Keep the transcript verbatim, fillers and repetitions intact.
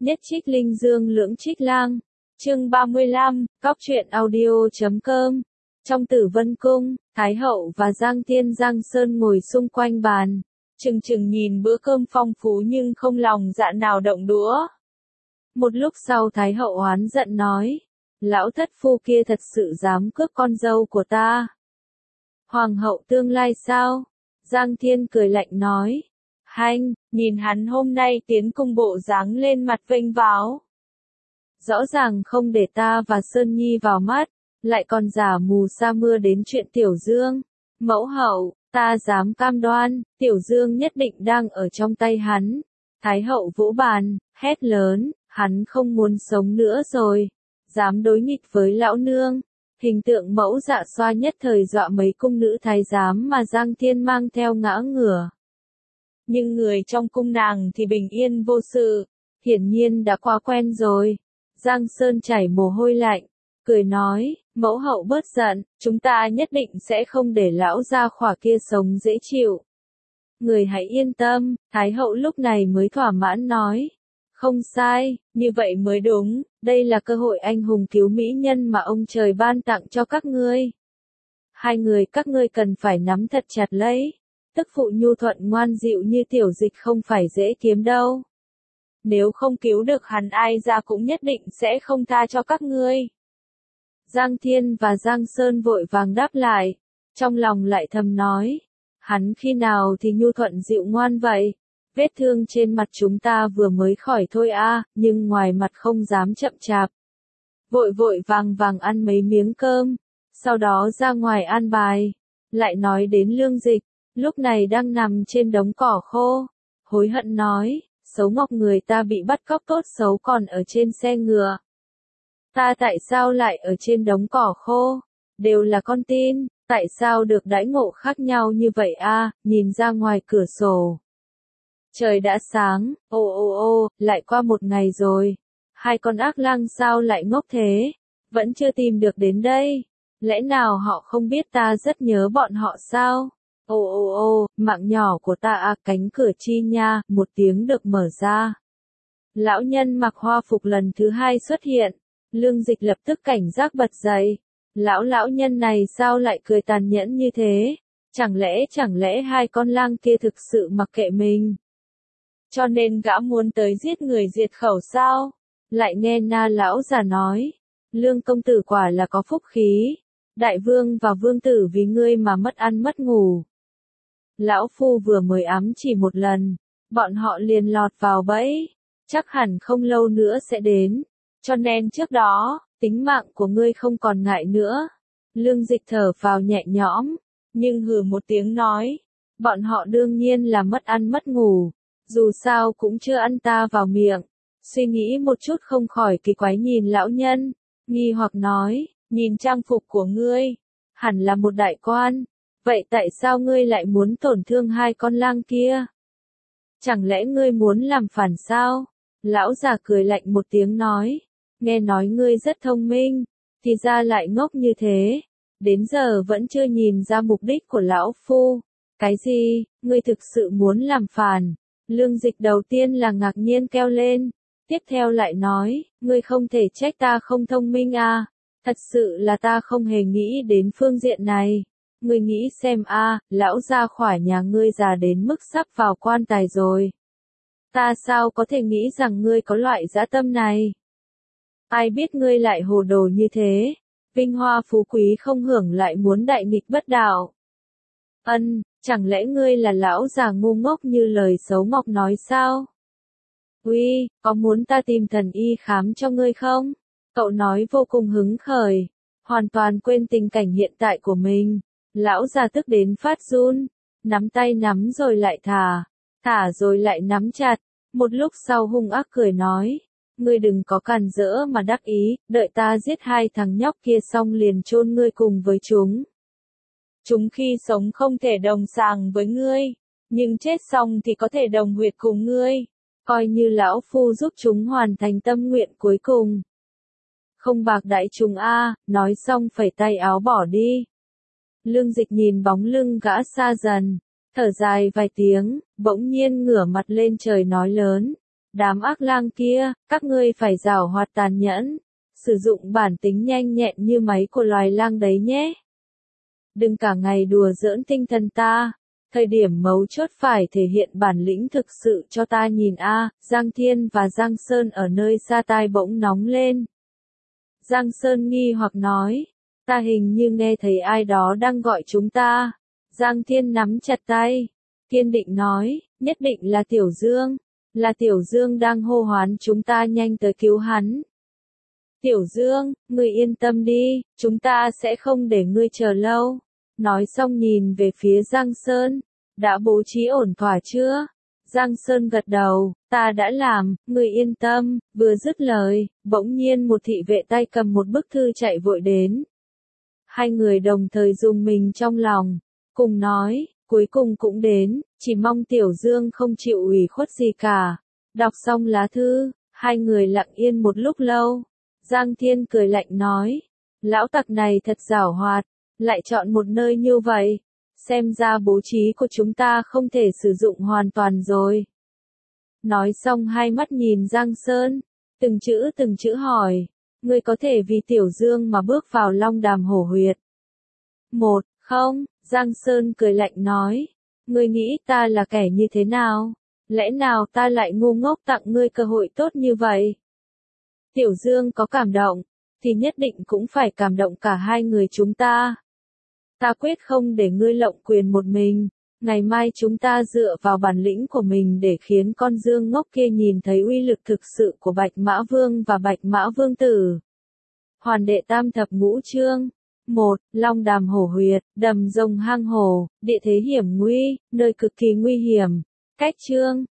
Nhất trích linh dương lưỡng trích lang. Chương ba mươi lăm, cóc truyện audio chấm com. Trong Tử Vân Cung, Thái Hậu và Giang Thiên Giang Sơn ngồi xung quanh bàn, chừng chừng nhìn bữa cơm phong phú nhưng không lòng dạ nào động đũa. Một lúc sau Thái Hậu oán giận nói, lão thất phu kia thật sự dám cướp con dâu của ta. Hoàng hậu tương lai sao? Giang Thiên cười lạnh nói, hanh, nhìn hắn hôm nay tiến cung bộ dáng lên mặt vênh váo. Rõ ràng không để ta và Sơn Nhi vào mắt, lại còn giả mù sa mưa đến chuyện Tiểu Dương. Mẫu hậu, ta dám cam đoan, Tiểu Dương nhất định đang ở trong tay hắn. Thái hậu vỗ bàn, hét lớn, hắn không muốn sống nữa rồi, dám đối nghịch với lão nương. Hình tượng mẫu dạ xoa nhất thời dọa mấy cung nữ thái giám mà Giang Thiên mang theo ngã ngửa. Nhưng người trong cung nàng thì bình yên vô sự, hiển nhiên đã quá quen rồi. Giang Sơn chảy mồ hôi lạnh, cười nói, mẫu hậu bớt giận, chúng ta nhất định sẽ không để lão gia khỏa kia sống dễ chịu. Người hãy yên tâm, Thái hậu lúc này mới thỏa mãn nói. Không sai, như vậy mới đúng, đây là cơ hội anh hùng cứu mỹ nhân mà ông trời ban tặng cho các ngươi. Hai người các ngươi cần phải nắm thật chặt lấy, tức phụ nhu thuận ngoan dịu như Tiểu Dịch không phải dễ kiếm đâu. Nếu không cứu được hắn ai ra cũng nhất định sẽ không tha cho các ngươi. Giang Thiên và Giang Sơn vội vàng đáp lại, trong lòng lại thầm nói, hắn khi nào thì nhu thuận dịu ngoan vậy? Vết thương trên mặt chúng ta vừa mới khỏi thôi a, nhưng ngoài mặt không dám chậm chạp. Vội vội vàng vàng ăn mấy miếng cơm, sau đó ra ngoài an bài, lại nói đến Lương Dịch, lúc này đang nằm trên đống cỏ khô, hối hận nói, xấu ngọc người ta bị bắt cóc tốt xấu còn ở trên xe ngựa. Ta tại sao lại ở trên đống cỏ khô, đều là con tin, tại sao được đãi ngộ khác nhau như vậy a? Nhìn ra ngoài cửa sổ. Trời đã sáng, ô ô ô, lại qua một ngày rồi. Hai con ác lang sao lại ngốc thế, vẫn chưa tìm được đến đây. Lẽ nào họ không biết ta rất nhớ bọn họ sao? Ô ô ô, mạng nhỏ của ta à, cánh cửa chi nha, một tiếng được mở ra. Lão nhân mặc hoa phục lần thứ hai xuất hiện, Lương Dịch lập tức cảnh giác bật dậy. Lão lão nhân này sao lại cười tàn nhẫn như thế? Chẳng lẽ chẳng lẽ hai con lang kia thực sự mặc kệ mình? Cho nên gã muốn tới giết người diệt khẩu sao? Lại nghe Na lão già nói, Lương công tử quả là có phúc khí, đại vương và vương tử vì ngươi mà mất ăn mất ngủ. Lão phu vừa mới ám chỉ một lần, bọn họ liền lọt vào bẫy, chắc hẳn không lâu nữa sẽ đến, cho nên trước đó, tính mạng của ngươi không còn ngại nữa. Lương Dịch thở vào nhẹ nhõm, nhưng hừ một tiếng nói, bọn họ đương nhiên là mất ăn mất ngủ. Dù sao cũng chưa ăn ta vào miệng, suy nghĩ một chút không khỏi kỳ quái nhìn lão nhân, nghi hoặc nói, nhìn trang phục của ngươi, hẳn là một đại quan, vậy tại sao ngươi lại muốn tổn thương hai con lang kia? Chẳng lẽ ngươi muốn làm phản sao? Lão già cười lạnh một tiếng nói, nghe nói ngươi rất thông minh, thì ra lại ngốc như thế, đến giờ vẫn chưa nhìn ra mục đích của lão phu. Cái gì, ngươi thực sự muốn làm phản? Lương Dịch đầu tiên là ngạc nhiên kêu lên, tiếp theo lại nói, ngươi không thể trách ta không thông minh à, thật sự là ta không hề nghĩ đến phương diện này. Ngươi nghĩ xem a, à, lão gia khỏa nhà ngươi già đến mức sắp vào quan tài rồi. Ta sao có thể nghĩ rằng ngươi có loại dã tâm này? Ai biết ngươi lại hồ đồ như thế, vinh hoa phú quý không hưởng lại muốn đại nghịch bất đạo. Ân, chẳng lẽ ngươi là lão già ngu ngốc như lời xấu ngọc nói sao? Uy, có muốn ta tìm thần y khám cho ngươi không? Cậu nói vô cùng hứng khởi, hoàn toàn quên tình cảnh hiện tại của mình. Lão già tức đến phát run, nắm tay nắm rồi lại thả, thả rồi lại nắm chặt, một lúc sau hung ác cười nói, ngươi đừng có càn rỡ mà đắc ý, đợi ta giết hai thằng nhóc kia xong liền chôn ngươi cùng với chúng. Chúng khi sống không thể đồng sàng với ngươi, nhưng chết xong thì có thể đồng huyệt cùng ngươi, coi như lão phu giúp chúng hoàn thành tâm nguyện cuối cùng. Không bạc đãi chúng a, nói xong phẩy tay áo bỏ đi. Lương Dịch nhìn bóng lưng gã xa dần, thở dài vài tiếng, bỗng nhiên ngửa mặt lên trời nói lớn, Đám ác lang kia, các ngươi phải giảo hoạt tàn nhẫn, sử dụng bản tính nhanh nhẹn như máy của loài lang đấy nhé. Đừng cả ngày đùa giỡn tinh thần ta, thời điểm mấu chốt phải thể hiện bản lĩnh thực sự cho ta nhìn a. Giang Thiên và Giang Sơn ở nơi xa tai bỗng nóng lên. Giang Sơn nghi hoặc nói, ta hình như nghe thấy ai đó đang gọi chúng ta. Giang Thiên nắm chặt tay, kiên định nói, nhất định là Tiểu Dương, là Tiểu Dương đang hô hoán chúng ta nhanh tới cứu hắn. Tiểu Dương, ngươi yên tâm đi, chúng ta sẽ không để ngươi chờ lâu. Nói xong nhìn về phía Giang Sơn, đã bố trí ổn thỏa chưa? Giang Sơn gật đầu, ta đã làm, ngươi yên tâm. Vừa dứt lời, bỗng nhiên một thị vệ tay cầm một bức thư chạy vội đến. Hai người đồng thời rùng mình trong lòng, cùng nói, cuối cùng cũng đến, chỉ mong Tiểu Dương không chịu ủy khuất gì cả. Đọc xong lá thư, hai người lặng yên một lúc lâu. Giang Thiên cười lạnh nói, lão tặc này thật giảo hoạt, lại chọn một nơi như vậy, xem ra bố trí của chúng ta không thể sử dụng hoàn toàn rồi. Nói xong hai mắt nhìn Giang Sơn, từng chữ từng chữ hỏi, ngươi có thể vì Tiểu Dương mà bước vào Long Đàm Hổ Huyệt? Một, không, Giang Sơn cười lạnh nói, ngươi nghĩ ta là kẻ như thế nào? Lẽ nào ta lại ngu ngốc tặng ngươi cơ hội tốt như vậy? Tiểu Dương có cảm động, thì nhất định cũng phải cảm động cả hai người chúng ta. Ta quyết không để ngươi lộng quyền một mình, ngày mai chúng ta dựa vào bản lĩnh của mình để khiến con Dương ngốc kia nhìn thấy uy lực thực sự của Bạch Mã Vương và Bạch Mã Vương Tử. Hoàn đệ tam thập ngũ chương. một. Long Đàm Hổ Huyệt, đầm rồng hang hổ, địa thế hiểm nguy, nơi cực kỳ nguy hiểm. Cách chương,